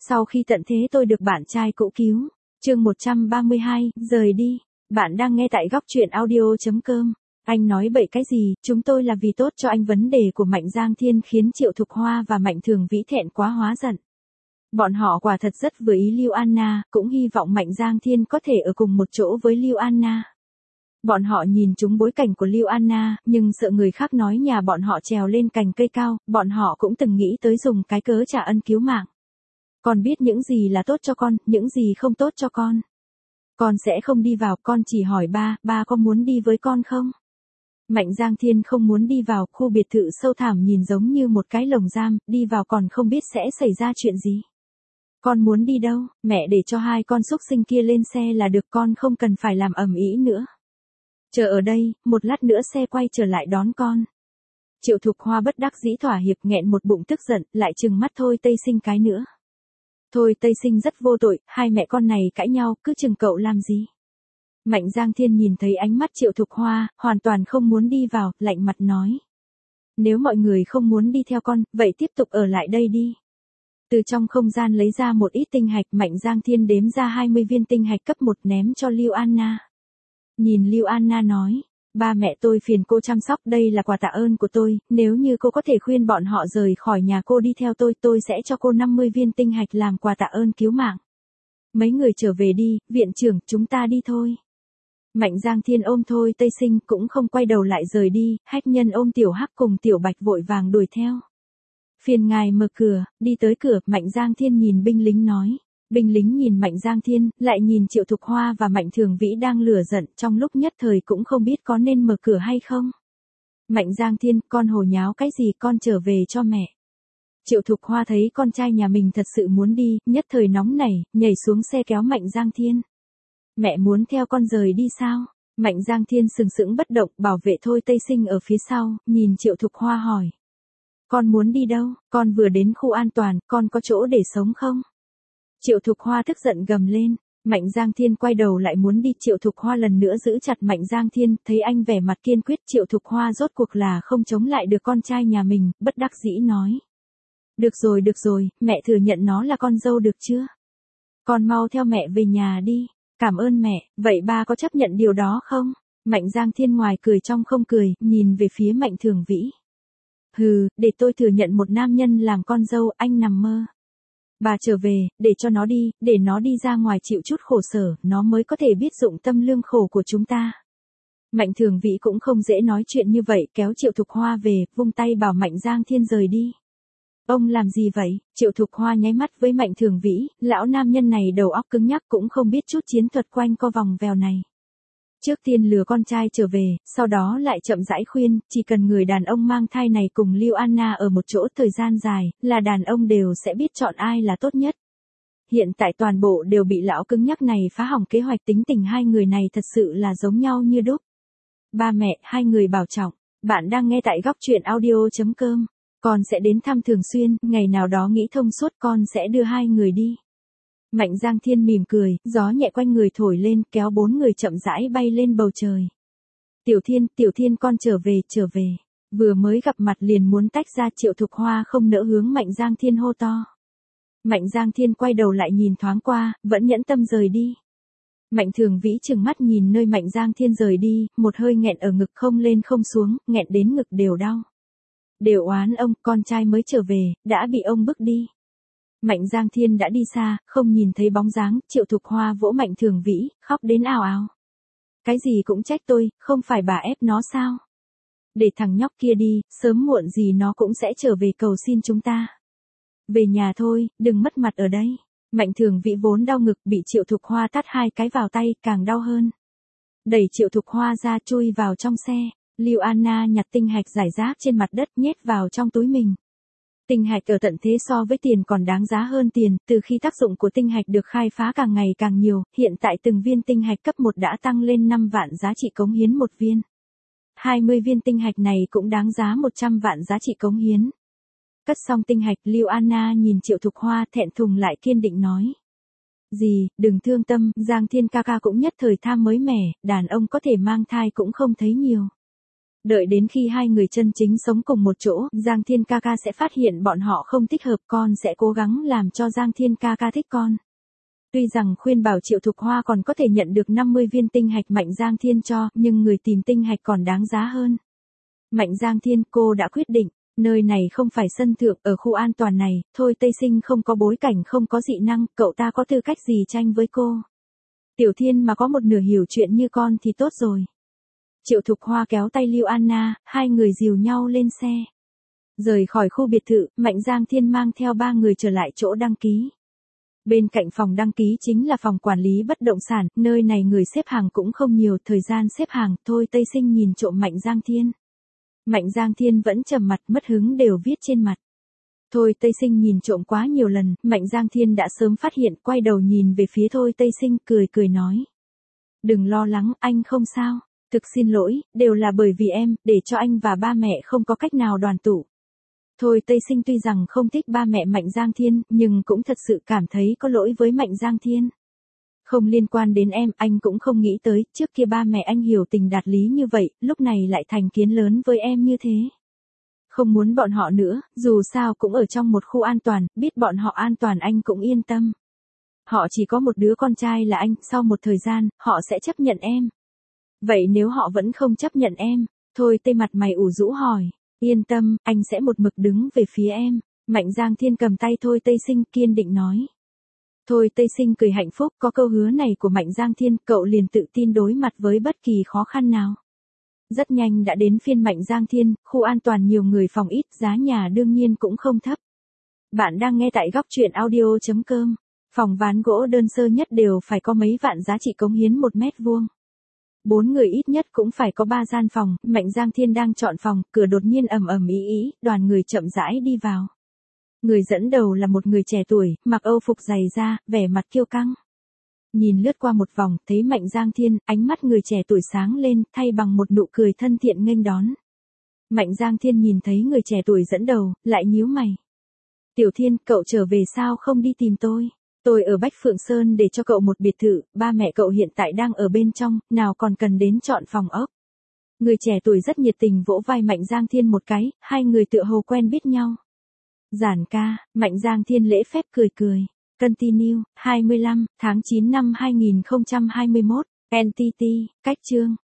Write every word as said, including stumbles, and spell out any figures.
Sau khi tận thế tôi được bạn trai cũ cứu. Chương một trăm ba mươi hai, rời đi. Bạn đang nghe tại góc truyện audio.com. Anh nói bậy cái gì, chúng tôi là vì tốt cho anh. Vấn đề của Mạnh Giang Thiên khiến Triệu Thục Hoa và Mạnh Thường Vĩ thẹn quá hóa giận. Bọn họ quả thật rất vừa ý Lưu Anna, cũng hy vọng Mạnh Giang Thiên có thể ở cùng một chỗ với Lưu Anna. Bọn họ nhìn trúng bối cảnh của Lưu Anna, nhưng sợ người khác nói nhà bọn họ trèo lên cành cây cao, bọn họ cũng từng nghĩ tới dùng cái cớ trả ân cứu mạng. Con biết những gì là tốt cho con, những gì không tốt cho con. Con sẽ không đi vào, con chỉ hỏi ba, ba có muốn đi với con không? Mạnh Giang Thiên không muốn đi vào, khu biệt thự sâu thẳm nhìn giống như một cái lồng giam, đi vào còn không biết sẽ xảy ra chuyện gì. Con muốn đi đâu, mẹ để cho hai con xúc sinh kia lên xe là được, con không cần phải làm ầm ĩ nữa. Chờ ở đây, một lát nữa xe quay trở lại đón con. Triệu Thục Hoa bất đắc dĩ thỏa hiệp, nghẹn một bụng tức giận, lại trừng mắt Thôi Tây Sinh cái nữa. Thôi Tây Sinh rất vô tội, hai mẹ con này cãi nhau, cứ chừng cậu làm gì. Mạnh Giang Thiên nhìn thấy ánh mắt Triệu Thục Hoa, hoàn toàn không muốn đi vào, lạnh mặt nói. Nếu mọi người không muốn đi theo con, vậy tiếp tục ở lại đây đi. Từ trong không gian lấy ra một ít tinh hạch, Mạnh Giang Thiên đếm ra hai mươi viên tinh hạch cấp một ném cho Lưu Anna. Nhìn Lưu Anna nói, ba mẹ tôi phiền cô chăm sóc, đây là quà tạ ơn của tôi, nếu như cô có thể khuyên bọn họ rời khỏi nhà cô đi theo tôi, tôi sẽ cho cô năm mươi viên tinh hạch làm quà tạ ơn cứu mạng. Mấy người trở về đi, viện trưởng, chúng ta đi thôi. Mạnh Giang Thiên ôm Thôi Tây Sinh cũng không quay đầu lại rời đi, Hách Nhân ôm Tiểu Hắc cùng Tiểu Bạch vội vàng đuổi theo. Phiền ngài mở cửa, đi tới cửa, Mạnh Giang Thiên nhìn binh lính nói. Binh lính nhìn Mạnh Giang Thiên, lại nhìn Triệu Thục Hoa và Mạnh Thường Vĩ đang lửa giận, trong lúc nhất thời cũng không biết có nên mở cửa hay không. Mạnh Giang Thiên, con hồ nháo cái gì, con trở về cho mẹ. Triệu Thục Hoa thấy con trai nhà mình thật sự muốn đi, nhất thời nóng nảy, nhảy xuống xe kéo Mạnh Giang Thiên. Mẹ muốn theo con rời đi sao? Mạnh Giang Thiên sừng sững bất động, bảo vệ Thôi Tây Sinh ở phía sau, nhìn Triệu Thục Hoa hỏi. Con muốn đi đâu? Con vừa đến khu an toàn, con có chỗ để sống không? Triệu Thục Hoa tức giận gầm lên. Mạnh Giang Thiên quay đầu lại muốn đi, Triệu Thục Hoa lần nữa giữ chặt Mạnh Giang Thiên, thấy anh vẻ mặt kiên quyết, Triệu Thục Hoa rốt cuộc là không chống lại được con trai nhà mình, bất đắc dĩ nói. Được rồi được rồi, mẹ thừa nhận nó là con dâu được chưa? Con mau theo mẹ về nhà đi. Cảm ơn mẹ, vậy ba có chấp nhận điều đó không? Mạnh Giang Thiên ngoài cười trong không cười, nhìn về phía Mạnh Thường Vĩ. Hừ, để tôi thừa nhận một nam nhân làm con dâu, anh nằm mơ. Bà trở về, để cho nó đi, để nó đi ra ngoài chịu chút khổ sở, nó mới có thể biết dụng tâm lương khổ của chúng ta. Mạnh Thường Vĩ cũng không dễ nói chuyện như vậy, kéo Triệu Thục Hoa về, vung tay bảo Mạnh Giang Thiên rời đi. Ông làm gì vậy? Triệu Thục Hoa nháy mắt với Mạnh Thường Vĩ, lão nam nhân này đầu óc cứng nhắc cũng không biết chút chiến thuật quanh co vòng vèo này. Trước tiên lừa con trai trở về, sau đó lại chậm rãi khuyên, chỉ cần người đàn ông mang thai này cùng Lưu Anna ở một chỗ thời gian dài, là đàn ông đều sẽ biết chọn ai là tốt nhất. Hiện tại toàn bộ đều bị lão cứng nhắc này phá hỏng kế hoạch, tính tình hai người này thật sự là giống nhau như đúc. Ba mẹ, hai người bảo trọng, bạn đang nghe tại góc truyện audio.com. Con sẽ đến thăm thường xuyên, ngày nào đó nghĩ thông suốt con sẽ đưa hai người đi. Mạnh Giang Thiên mỉm cười, gió nhẹ quanh người thổi lên, kéo bốn người chậm rãi bay lên bầu trời. Tiểu Thiên, Tiểu Thiên con trở về, trở về. Vừa mới gặp mặt liền muốn tách ra, Triệu Thục Hoa không nỡ hướng Mạnh Giang Thiên hô to. Mạnh Giang Thiên quay đầu lại nhìn thoáng qua, vẫn nhẫn tâm rời đi. Mạnh Thường Vĩ trừng mắt nhìn nơi Mạnh Giang Thiên rời đi, một hơi nghẹn ở ngực không lên không xuống, nghẹn đến ngực đều đau. Đều oán ông, con trai mới trở về, đã bị ông bức đi. Mạnh Giang Thiên đã đi xa, không nhìn thấy bóng dáng, Triệu Thục Hoa vỗ Mạnh Thường Vĩ, khóc đến ào ào. Cái gì cũng trách tôi, không phải bà ép nó sao? Để thằng nhóc kia đi, sớm muộn gì nó cũng sẽ trở về cầu xin chúng ta. Về nhà thôi, đừng mất mặt ở đây. Mạnh Thường Vĩ vốn đau ngực, bị Triệu Thục Hoa tát hai cái vào tay, càng đau hơn. Đẩy Triệu Thục Hoa ra, chui vào trong xe. Lưu Anna nhặt tinh hạch rải rác trên mặt đất, nhét vào trong túi mình. Tinh hạch ở tận thế so với tiền còn đáng giá hơn tiền, từ khi tác dụng của tinh hạch được khai phá càng ngày càng nhiều, hiện tại từng viên tinh hạch cấp một đã tăng lên năm vạn giá trị cống hiến một viên. hai mươi viên tinh hạch này cũng đáng giá một trăm vạn giá trị cống hiến. Cất xong tinh hạch, Lưu Anna nhìn Triệu Thục Hoa thẹn thùng lại kiên định nói. Gì, đừng thương tâm, Giang Thiên ca ca cũng nhất thời tham mới mẻ, đàn ông có thể mang thai cũng không thấy nhiều. Đợi đến khi hai người chân chính sống cùng một chỗ, Giang Thiên ca ca sẽ phát hiện bọn họ không thích hợp, con sẽ cố gắng làm cho Giang Thiên ca ca thích con. Tuy rằng khuyên bảo Triệu Thục Hoa còn có thể nhận được năm mươi viên tinh hạch Mạnh Giang Thiên cho, nhưng người tìm tinh hạch còn đáng giá hơn. Mạnh Giang Thiên, cô đã quyết định, nơi này không phải sân thượng, ở khu an toàn này, thôi Tây Sinh không có bối cảnh, không có dị năng, cậu ta có tư cách gì tranh với cô. Tiểu Thiên mà có một nửa hiểu chuyện như con thì tốt rồi. Triệu Thục Hoa kéo tay Lưu Anna, hai người dìu nhau lên xe. Rời khỏi khu biệt thự, Mạnh Giang Thiên mang theo ba người trở lại chỗ đăng ký. Bên cạnh phòng đăng ký chính là phòng quản lý bất động sản, nơi này người xếp hàng cũng không nhiều, thời gian xếp hàng, thôi Tây Sinh nhìn trộm Mạnh Giang Thiên. Mạnh Giang Thiên vẫn trầm mặt, mất hứng đều viết trên mặt. Thôi Tây Sinh nhìn trộm quá nhiều lần, Mạnh Giang Thiên đã sớm phát hiện, quay đầu nhìn về phía Thôi Tây Sinh, cười cười nói. Đừng lo lắng, anh không sao. Thực xin lỗi, đều là bởi vì em, để cho anh và ba mẹ không có cách nào đoàn tụ. Thôi Tây Sinh tuy rằng không thích ba mẹ Mạnh Giang Thiên, nhưng cũng thật sự cảm thấy có lỗi với Mạnh Giang Thiên. Không liên quan đến em, anh cũng không nghĩ tới, trước kia ba mẹ anh hiểu tình đạt lý như vậy, lúc này lại thành kiến lớn với em như thế. Không muốn bọn họ nữa, dù sao cũng ở trong một khu an toàn, biết bọn họ an toàn anh cũng yên tâm. Họ chỉ có một đứa con trai là anh, sau một thời gian, họ sẽ chấp nhận em. Vậy nếu họ vẫn không chấp nhận em, thôi Tây mặt mày ủ rũ hỏi, yên tâm, anh sẽ một mực đứng về phía em. Mạnh Giang Thiên cầm tay Thôi Tây Sinh kiên định nói. Thôi Tây Sinh cười hạnh phúc, có câu hứa này của Mạnh Giang Thiên, cậu liền tự tin đối mặt với bất kỳ khó khăn nào. Rất nhanh đã đến phiên Mạnh Giang Thiên, khu an toàn nhiều người phòng ít, giá nhà đương nhiên cũng không thấp. Bạn đang nghe tại góc truyện audio chấm com. Phòng ván gỗ đơn sơ nhất đều phải có mấy vạn giá trị cống hiến một mét vuông. Bốn người ít nhất cũng phải có ba gian phòng, Mạnh Giang Thiên đang chọn phòng, cửa đột nhiên ầm ầm ý ý, đoàn người chậm rãi đi vào. Người dẫn đầu là một người trẻ tuổi, mặc âu phục dày da, vẻ mặt kiêu căng. Nhìn lướt qua một vòng, thấy Mạnh Giang Thiên, ánh mắt người trẻ tuổi sáng lên, thay bằng một nụ cười thân thiện nghênh đón. Mạnh Giang Thiên nhìn thấy người trẻ tuổi dẫn đầu, lại nhíu mày. Tiểu Thiên, cậu trở về sao không đi tìm tôi? Tôi ở Bách Phượng Sơn để cho cậu một biệt thự, ba mẹ cậu hiện tại đang ở bên trong, nào còn cần đến chọn phòng ốc. Người trẻ tuổi rất nhiệt tình vỗ vai Mạnh Giang Thiên một cái, hai người tựa hồ quen biết nhau. Giản ca, Mạnh Giang Thiên lễ phép cười cười. Continue, hai mươi lăm, tháng chín năm hai nghìn không trăm hai mươi mốt, en tê tê, cách chương.